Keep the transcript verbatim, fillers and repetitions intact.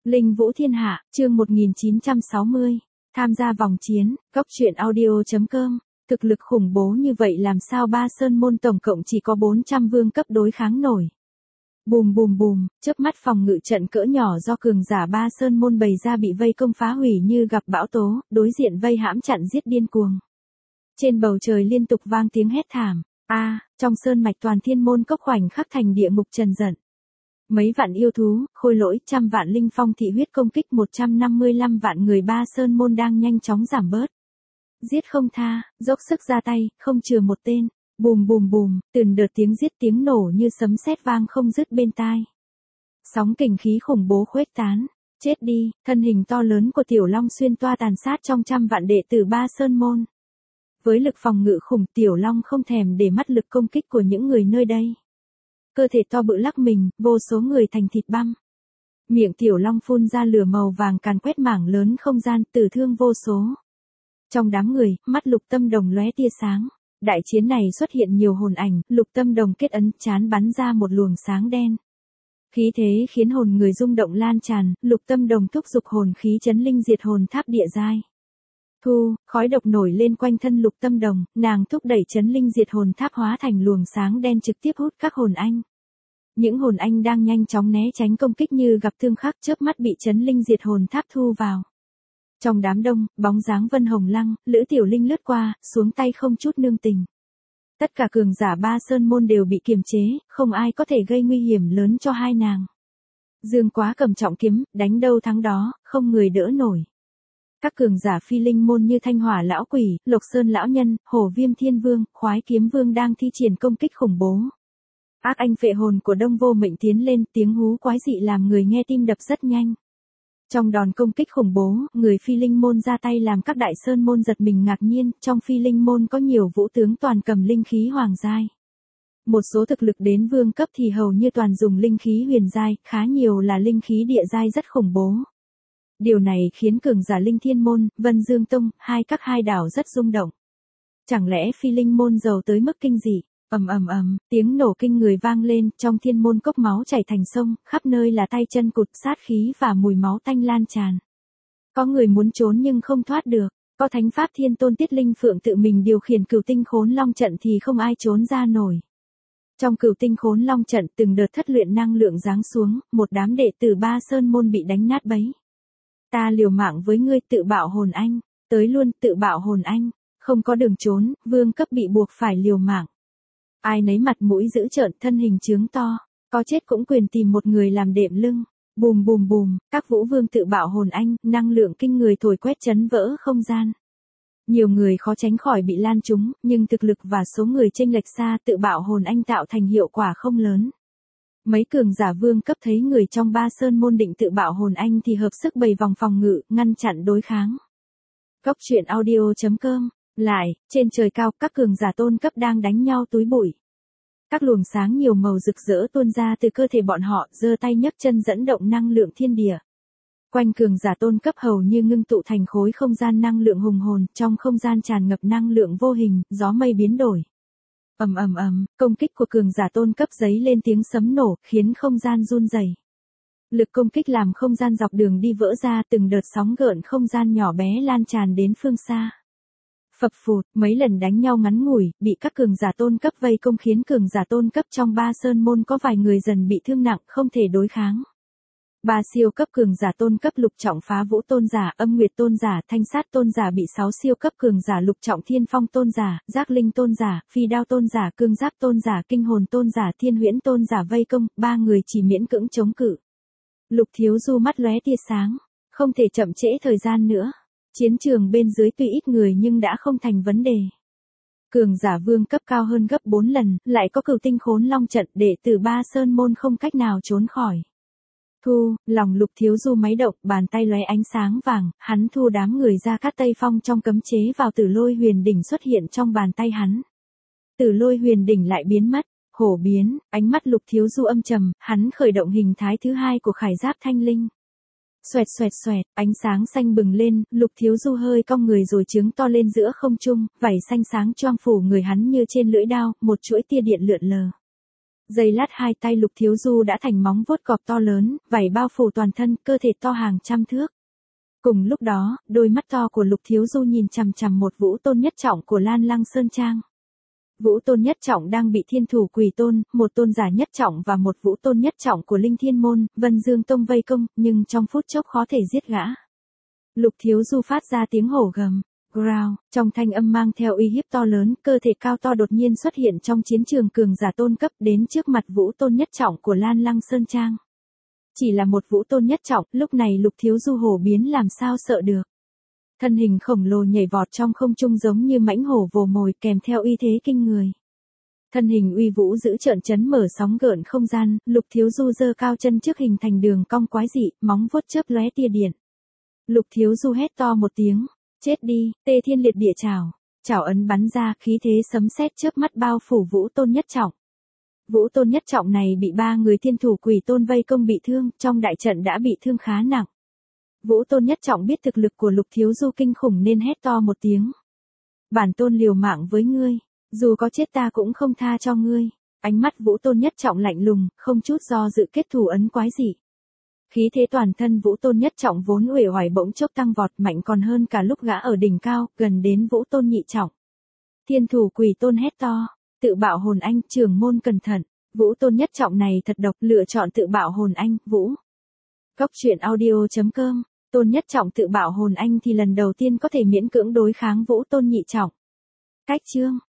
Linh Vũ Thiên Hạ, chương một nghìn chín trăm sáu mươi. Tham gia vòng chiến, góc truyện audio chấm com. Thực lực khủng bố như vậy làm sao ba sơn môn tổng cộng chỉ có bốn trăm vương cấp đối kháng nổi. Bùm bùm bùm, chớp mắt phòng ngự trận cỡ nhỏ do cường giả ba sơn môn bày ra bị vây công phá hủy như gặp bão tố, đối diện vây hãm chặn giết điên cuồng. Trên bầu trời liên tục vang tiếng hét thảm, a, trong sơn mạch toàn thiên môn cốc khoảnh khắc thành địa ngục trần giận. Mấy vạn yêu thú, khôi lỗi, trăm vạn linh phong thị huyết công kích một trăm năm mươi lăm vạn người ba sơn môn đang nhanh chóng giảm bớt. Giết không tha, dốc sức ra tay, không chừa một tên. Bùm bùm bùm, từng đợt tiếng giết tiếng nổ như sấm sét vang không dứt bên tai. Sóng kình khí khủng bố khuếch tán. Chết đi, thân hình to lớn của Tiểu Long xuyên toa tàn sát trong trăm vạn đệ tử ba sơn môn. Với lực phòng ngự khủng, Tiểu Long không thèm để mắt lực công kích của những người nơi đây. Cơ thể to bự lắc mình, vô số người thành thịt băm. Miệng Tiểu Long phun ra lửa màu vàng càn quét mảng lớn không gian, tử thương vô số. Trong đám người, mắt Lục Tâm Đồng lóe tia sáng. Đại chiến này xuất hiện nhiều hồn ảnh, Lục Tâm Đồng kết ấn, chán bắn ra một luồng sáng đen. Khí thế khiến hồn người rung động lan tràn, Lục Tâm Đồng thúc giục hồn khí chấn linh diệt hồn tháp địa giai. Thu, khói độc nổi lên quanh thân Lục Tâm Đồng, nàng thúc đẩy chấn linh diệt hồn tháp hóa thành luồng sáng đen trực tiếp hút các hồn anh. Những hồn anh đang nhanh chóng né tránh công kích như gặp thương khắc, chớp mắt bị chấn linh diệt hồn tháp thu vào. Trong đám đông, bóng dáng Vân Hồng Lăng, Lữ Tiểu Linh lướt qua, xuống tay không chút nương tình. Tất cả cường giả ba sơn môn đều bị kiềm chế, không ai có thể gây nguy hiểm lớn cho hai nàng. Dương Quá cầm trọng kiếm, đánh đâu thắng đó, không người đỡ nổi. Các cường giả phi linh môn như Thanh Hỏa lão quỷ, Lộc Sơn lão nhân, Hổ Viêm Thiên Vương, Khoái Kiếm Vương đang thi triển công kích khủng bố. Ác anh phệ hồn của Đông Vô Mệnh tiến lên, tiếng hú quái dị làm người nghe tim đập rất nhanh. Trong đòn công kích khủng bố, người phi linh môn ra tay làm các đại sơn môn giật mình ngạc nhiên, trong phi linh môn có nhiều vũ tướng toàn cầm linh khí hoàng giai. Một số thực lực đến vương cấp thì hầu như toàn dùng linh khí huyền giai, khá nhiều là linh khí địa giai rất khủng bố. Điều này khiến cường giả Linh Thiên Môn, Vân Dương Tông, hai các hai đảo rất rung động. Chẳng lẽ phi linh môn giàu tới mức kinh dị? Ầm ầm ầm, tiếng nổ kinh người vang lên, trong thiên môn cốc máu chảy thành sông, khắp nơi là tay chân cụt, sát khí và mùi máu tanh lan tràn. Có người muốn trốn nhưng không thoát được, có thánh pháp Thiên Tôn Tiết Linh Phượng tự mình điều khiển Cửu Tinh Khốn Long trận thì không ai trốn ra nổi. Trong Cửu Tinh Khốn Long trận, từng đợt thất luyện năng lượng giáng xuống, một đám đệ tử ba sơn môn bị đánh nát bấy. Ta liều mạng với ngươi, tự bạo hồn anh, tới luôn, tự bạo hồn anh, không có đường trốn, vương cấp bị buộc phải liều mạng. Ai nấy mặt mũi dữ trợn, thân hình chướng to, có chết cũng quyền tìm một người làm đệm lưng. Bùm bùm bùm, các vũ vương tự bạo hồn anh, năng lượng kinh người thổi quét chấn vỡ không gian. Nhiều người khó tránh khỏi bị lan trúng, nhưng thực lực và số người chênh lệch xa, tự bạo hồn anh tạo thành hiệu quả không lớn. Mấy cường giả vương cấp thấy người trong ba sơn môn định tự bạo hồn anh thì hợp sức bày vòng phòng ngự, ngăn chặn đối kháng. Góc truyện audio chấm com. Lại, trên trời cao, các cường giả tôn cấp đang đánh nhau túi bụi. Các luồng sáng nhiều màu rực rỡ tuôn ra từ cơ thể bọn họ, giơ tay nhấc chân dẫn động năng lượng thiên địa. Quanh cường giả tôn cấp hầu như ngưng tụ thành khối không gian năng lượng hùng hồn, trong không gian tràn ngập năng lượng vô hình, gió mây biến đổi. Ầm ầm ầm, công kích của cường giả tôn cấp giấy lên tiếng sấm nổ, khiến không gian run rẩy. Lực công kích làm không gian dọc đường đi vỡ ra, từng đợt sóng gợn không gian nhỏ bé lan tràn đến phương xa. Phập phụt, mấy lần đánh nhau ngắn ngủi, bị các cường giả tôn cấp vây công khiến cường giả tôn cấp trong ba sơn môn có vài người dần bị thương nặng, không thể đối kháng. Ba siêu cấp cường giả tôn cấp lục trọng Phá Vũ tôn giả, Âm Nguyệt tôn giả, Thanh Sát tôn giả bị sáu siêu cấp cường giả lục trọng Thiên Phong tôn giả, Giác Linh tôn giả, Phi Đao tôn giả, Cương Giáp tôn giả, Kinh Hồn tôn giả, Thiên Huyễn tôn giả vây công, ba người chỉ miễn cưỡng chống cự. Lục Thiếu Du mắt lóe tia sáng, không thể chậm trễ thời gian nữa. Chiến trường bên dưới tuy ít người nhưng đã không thành vấn đề. Cường giả vương cấp cao hơn gấp bốn lần, lại có Cửu Tinh Khốn Long trận, đệ tử ba sơn môn không cách nào trốn khỏi. Thu, lòng Lục Thiếu Du máy động, bàn tay lóe ánh sáng vàng, hắn thu đám người ra Cát Tây Phong trong cấm chế vào Tử Lôi Huyền Đỉnh xuất hiện trong bàn tay hắn. Tử Lôi Huyền Đỉnh lại biến mất, hổ biến, ánh mắt Lục Thiếu Du âm trầm, hắn khởi động hình thái thứ hai của khải giáp thanh linh. Xoẹt xoẹt xoẹt, ánh sáng xanh bừng lên, Lục Thiếu Du hơi cong người rồi trướng to lên giữa không trung, vảy xanh sáng choang phủ người hắn như trên lưỡi đao, một chuỗi tia điện lượn lờ. Giây lát hai tay Lục Thiếu Du đã thành móng vuốt cọp to lớn, vảy bao phủ toàn thân, cơ thể to hàng trăm thước. Cùng lúc đó, đôi mắt to của Lục Thiếu Du nhìn chằm chằm một Vũ Tôn Nhất Trọng của Lan Lăng Sơn Trang. Vũ Tôn Nhất Trọng đang bị Thiên Thủ Quỷ Tôn, một tôn giả nhất trọng và một Vũ Tôn Nhất Trọng của Linh Thiên Môn, Vân Dương Tông vây công, nhưng trong phút chốc khó thể giết gã. Lục Thiếu Du phát ra tiếng hổ gầm, growl, trong thanh âm mang theo uy hiếp to lớn, cơ thể cao to đột nhiên xuất hiện trong chiến trường cường giả tôn cấp đến trước mặt Vũ Tôn Nhất Trọng của Lan Lăng Sơn Trang. Chỉ là một Vũ Tôn Nhất Trọng, lúc này Lục Thiếu Du hổ biến làm sao sợ được. Thân hình khổng lồ nhảy vọt trong không trung giống như mãnh hổ vồ mồi kèm theo uy thế kinh người. Thân hình uy vũ giữ trợn chấn mở sóng gợn không gian, Lục Thiếu Du giơ cao chân trước hình thành đường cong quái dị, móng vuốt chớp lóe tia điện. Lục Thiếu Du hét to một tiếng, chết đi, Tê Thiên Liệt Địa Trảo, trảo ấn bắn ra, khí thế sấm sét chớp mắt bao phủ Vũ Tôn Nhất Trọng. Vũ Tôn Nhất Trọng này bị ba người Thiên Thủ Quỷ Tôn vây công bị thương, trong đại trận đã bị thương khá nặng. Vũ Tôn Nhất Trọng biết thực lực của Lục Thiếu Du kinh khủng nên hét to một tiếng. Bản tôn liều mạng với ngươi, dù có chết ta cũng không tha cho ngươi. Ánh mắt Vũ Tôn Nhất Trọng lạnh lùng, không chút do dự kết thủ ấn quái dị. Khí thế toàn thân Vũ Tôn Nhất Trọng vốn uể oải bỗng chốc tăng vọt mạnh còn hơn cả lúc gã ở đỉnh cao, gần đến Vũ Tôn Nhị Trọng. Thiên Thủ Quỷ Tôn hét to, tự bạo hồn anh, trưởng môn cẩn thận. Vũ Tôn Nhất Trọng này thật độc, lựa chọn tự bạo hồn anh, Vũ. Góc truyện audio chấm com, Tôn Nhất Trọng tự bạo hồn anh thì lần đầu tiên có thể miễn cưỡng đối kháng Vũ Tôn Nhị Trọng. Cách chương